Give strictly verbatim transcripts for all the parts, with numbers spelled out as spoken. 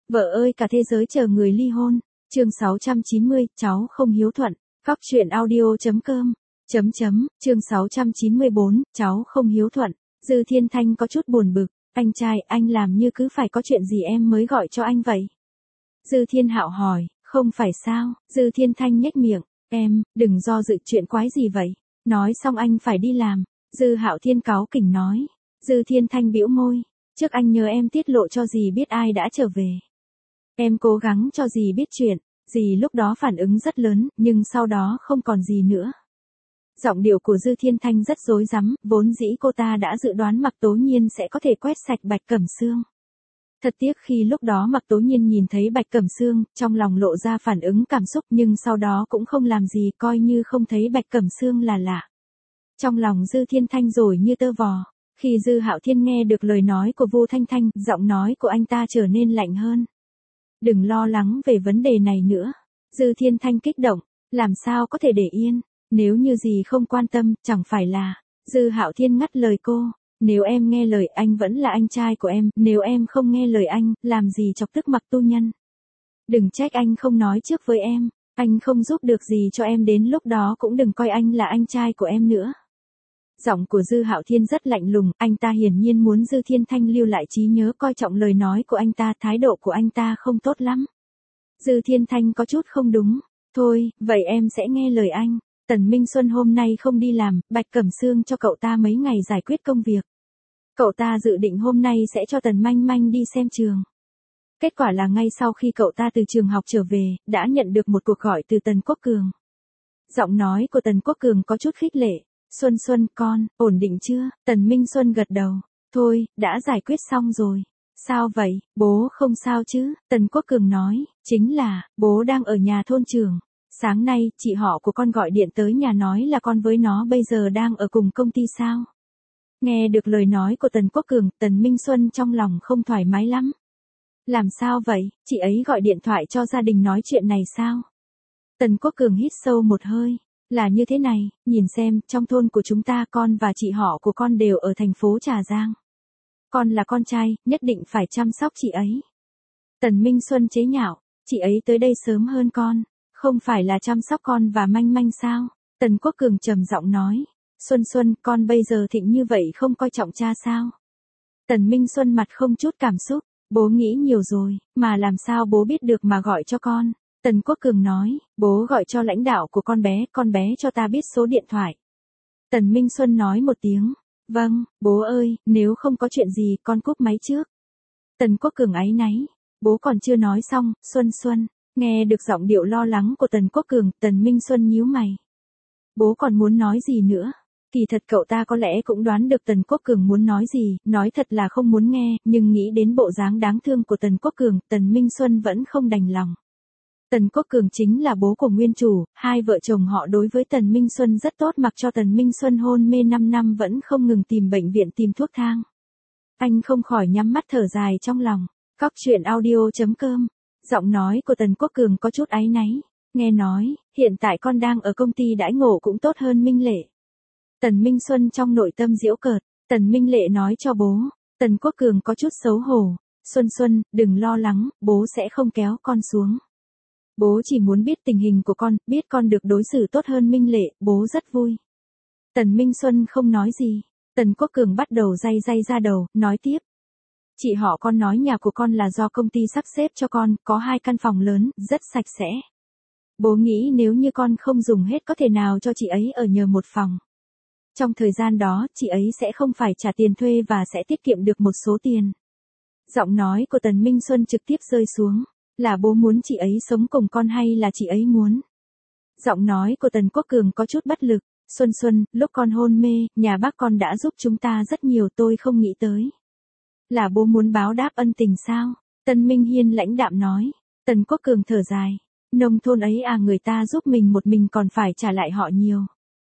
Vợ ơi cả thế giới chờ người ly hôn. Chương sáu trăm chín mươi, cháu không hiếu thuận. Cóc truyện audio chấm com. Chấm chấm, chương sáu trăm chín mươi bốn, cháu không hiếu thuận. Dư Thiên Thanh có chút buồn bực. Anh trai, anh làm như cứ phải có chuyện gì em mới gọi cho anh vậy? Dư Thiên Hạo hỏi, không phải sao? Dư Thiên Thanh nhếch miệng, em, đừng do dự, chuyện quái gì vậy? Nói xong anh phải đi làm. Dư Hạo Thiên cáu kỉnh nói. Dư Thiên Thanh bĩu môi, trước anh nhớ em tiết lộ cho dì biết ai đã trở về. Em cố gắng cho dì biết chuyện, dì lúc đó phản ứng rất lớn, nhưng sau đó không còn gì nữa. Giọng điệu của Dư Thiên Thanh rất rối rắm, vốn dĩ cô ta đã dự đoán Mạc Tố Nhiên sẽ có thể quét sạch Bạch Cẩm Sương. Thật tiếc khi lúc đó Mạc Tố Nhiên nhìn thấy Bạch Cẩm Sương, trong lòng lộ ra phản ứng cảm xúc nhưng sau đó cũng không làm gì, coi như không thấy Bạch Cẩm Sương là lạ. Trong lòng Dư Thiên Thanh rồi như tơ vò. Khi Dư Hạo Thiên nghe được lời nói của Vu Thanh Thanh, giọng nói của anh ta trở nên lạnh hơn. Đừng lo lắng về vấn đề này nữa. Dư Thiên Thanh kích động, làm sao có thể để yên, nếu như gì không quan tâm, chẳng phải là. Dư Hạo Thiên ngắt lời cô, nếu em nghe lời anh vẫn là anh trai của em, nếu em không nghe lời anh, làm gì chọc tức Mạc Tu Nhân. Đừng trách anh không nói trước với em, anh không giúp được gì cho em, đến lúc đó cũng đừng coi anh là anh trai của em nữa. Giọng của Dư Hạo Thiên rất lạnh lùng, anh ta hiển nhiên muốn Dư Thiên Thanh lưu lại trí nhớ, coi trọng lời nói của anh ta, thái độ của anh ta không tốt lắm. Dư Thiên Thanh có chút không đúng, thôi, vậy em sẽ nghe lời anh. Tần Minh Xuân hôm nay không đi làm, Bạch Cẩm Sương cho cậu ta mấy ngày giải quyết công việc. Cậu ta dự định hôm nay sẽ cho Tần Manh Manh đi xem trường. Kết quả là ngay sau khi cậu ta từ trường học trở về, đã nhận được một cuộc gọi từ Tần Quốc Cường. Giọng nói của Tần Quốc Cường có chút khích lệ. Xuân Xuân, con, ổn định chưa? Tần Minh Xuân gật đầu. Thôi, đã giải quyết xong rồi. Sao vậy, bố không sao chứ? Tần Quốc Cường nói, chính là, bố đang ở nhà thôn trưởng. Sáng nay, chị họ của con gọi điện tới nhà nói là con với nó bây giờ đang ở cùng công ty sao? Nghe được lời nói của Tần Quốc Cường, Tần Minh Xuân trong lòng không thoải mái lắm. Làm sao vậy, chị ấy gọi điện thoại cho gia đình nói chuyện này sao? Tần Quốc Cường hít sâu một hơi. Là như thế này, nhìn xem, trong thôn của chúng ta con và chị họ của con đều ở thành phố Trà Giang. Con là con trai, nhất định phải chăm sóc chị ấy. Tần Minh Xuân chế nhạo, chị ấy tới đây sớm hơn con, không phải là chăm sóc con và Manh Manh sao? Tần Quốc Cường trầm giọng nói, Xuân Xuân, con bây giờ thịnh như vậy không coi trọng cha sao? Tần Minh Xuân mặt không chút cảm xúc, bố nghĩ nhiều rồi, mà làm sao bố biết được mà gọi cho con? Tần Quốc Cường nói, bố gọi cho lãnh đạo của con bé, con bé cho ta biết số điện thoại. Tần Minh Xuân nói một tiếng, vâng, bố ơi, nếu không có chuyện gì, con cúp máy trước. Tần Quốc Cường áy náy, bố còn chưa nói xong, Xuân Xuân, nghe được giọng điệu lo lắng của Tần Quốc Cường, Tần Minh Xuân nhíu mày. Bố còn muốn nói gì nữa? Kỳ thật cậu ta có lẽ cũng đoán được Tần Quốc Cường muốn nói gì, nói thật là không muốn nghe, nhưng nghĩ đến bộ dáng đáng thương của Tần Quốc Cường, Tần Minh Xuân vẫn không đành lòng. Tần Quốc Cường chính là bố của nguyên chủ, hai vợ chồng họ đối với Tần Minh Xuân rất tốt, mặc cho Tần Minh Xuân hôn mê năm năm vẫn không ngừng tìm bệnh viện tìm thuốc thang. Anh không khỏi nhắm mắt thở dài trong lòng. Cóc truyện audio chấm com. Giọng nói của Tần Quốc Cường có chút áy náy. Nghe nói, hiện tại con đang ở công ty đãi ngộ cũng tốt hơn Minh Lệ. Tần Minh Xuân trong nội tâm giễu cợt. Tần Minh Lệ nói cho bố. Tần Quốc Cường có chút xấu hổ. Xuân Xuân, đừng lo lắng, bố sẽ không kéo con xuống. Bố chỉ muốn biết tình hình của con, biết con được đối xử tốt hơn Minh Lệ, bố rất vui. Tần Minh Xuân không nói gì. Tần Quốc Cường bắt đầu day day ra đầu, nói tiếp. Chị họ con nói nhà của con là do công ty sắp xếp cho con, có hai căn phòng lớn, rất sạch sẽ. Bố nghĩ nếu như con không dùng hết có thể nào cho chị ấy ở nhờ một phòng. Trong thời gian đó, chị ấy sẽ không phải trả tiền thuê và sẽ tiết kiệm được một số tiền. Giọng nói của Tần Minh Xuân trực tiếp rơi xuống. Là bố muốn chị ấy sống cùng con hay là chị ấy muốn? Giọng nói của Tần Quốc Cường có chút bất lực. Xuân Xuân, lúc con hôn mê, nhà bác con đã giúp chúng ta rất nhiều, tôi không nghĩ tới. Là bố muốn báo đáp ân tình sao? Tần Minh Hiên lãnh đạm nói. Tần Quốc Cường thở dài. Nông thôn ấy à, người ta giúp mình một mình còn phải trả lại họ nhiều.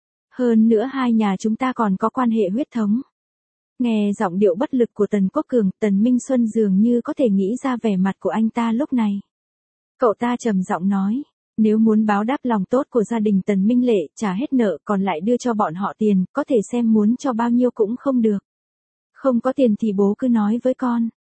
Hơn nữa hai nhà chúng ta còn có quan hệ huyết thống. Nghe giọng điệu bất lực của Tần Quốc Cường, Tần Minh Xuân dường như có thể nghĩ ra vẻ mặt của anh ta lúc này. Cậu ta trầm giọng nói, nếu muốn báo đáp lòng tốt của gia đình Tần Minh Lệ, trả hết nợ còn lại đưa cho bọn họ tiền, có thể xem muốn cho bao nhiêu cũng không được. Không có tiền thì bố cứ nói với con.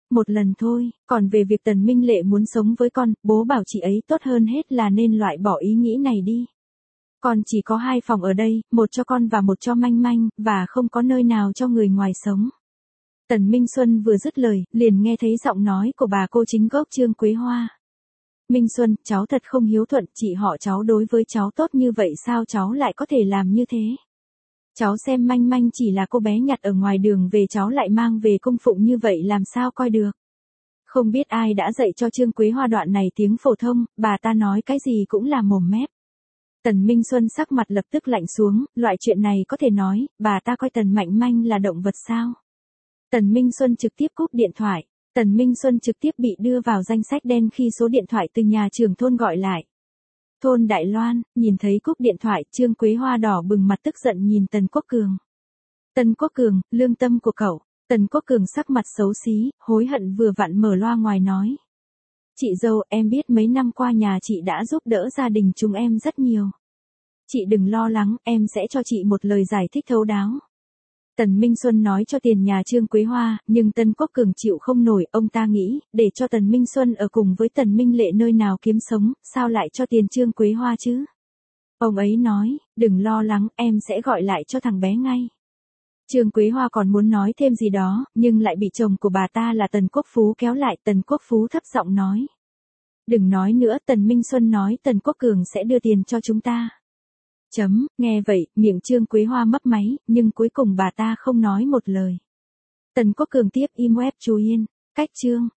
một lần thôi, còn về việc Tần Minh Lệ muốn sống với con, bố bảo chị ấy tốt hơn hết là nên loại bỏ ý nghĩ này đi. Con chỉ có hai phòng ở đây, một cho con và một cho Manh Manh, và không có nơi nào cho người ngoài sống. Tần Minh Xuân vừa dứt lời, liền nghe thấy giọng nói của bà cô chính gốc Trương Quế Hoa. Minh Xuân, cháu thật không hiếu thuận, chị họ cháu đối với cháu tốt như vậy sao cháu lại có thể làm như thế? Cháu xem Manh Manh chỉ là cô bé nhặt ở ngoài đường về cháu lại mang về cung phụng như vậy làm sao coi được? Không biết ai đã dạy cho Trương Quế Hoa đoạn này tiếng phổ thông, bà ta nói cái gì cũng là mồm mép. Tần Minh Xuân sắc mặt lập tức lạnh xuống, loại chuyện này có thể nói, bà ta coi Tần Mạnh Manh là động vật sao? Tần Minh Xuân trực tiếp cúp điện thoại. Tần Minh Xuân trực tiếp bị đưa vào danh sách đen khi số điện thoại từ nhà trưởng thôn gọi lại. Thôn Đại Loan, nhìn thấy cúp điện thoại, Trương Quế Hoa đỏ bừng mặt tức giận nhìn Tần Quốc Cường. Tần Quốc Cường, lương tâm của cậu. Tần Quốc Cường sắc mặt xấu xí, hối hận vừa vặn mở loa ngoài nói. Chị dâu, em biết mấy năm qua nhà chị đã giúp đỡ gia đình chúng em rất nhiều. Chị đừng lo lắng, em sẽ cho chị một lời giải thích thấu đáo. Tần Minh Xuân nói cho tiền nhà Trương Quế Hoa, nhưng Tần Quốc Cường chịu không nổi, ông ta nghĩ, để cho Tần Minh Xuân ở cùng với Tần Minh Lệ nơi nào kiếm sống, sao lại cho tiền Trương Quế Hoa chứ? Ông ấy nói, đừng lo lắng, em sẽ gọi lại cho thằng bé ngay. Trương Quế Hoa còn muốn nói thêm gì đó, nhưng lại bị chồng của bà ta là Tần Quốc Phú kéo lại. Tần Quốc Phú thấp giọng nói. Đừng nói nữa, Tần Minh Xuân nói Tần Quốc Cường sẽ đưa tiền cho chúng ta. Chấm, nghe vậy, miệng Trương Quế Hoa mấp máy, nhưng cuối cùng bà ta không nói một lời. Tần Quốc Cường tiếp im web chú yên, cách chương.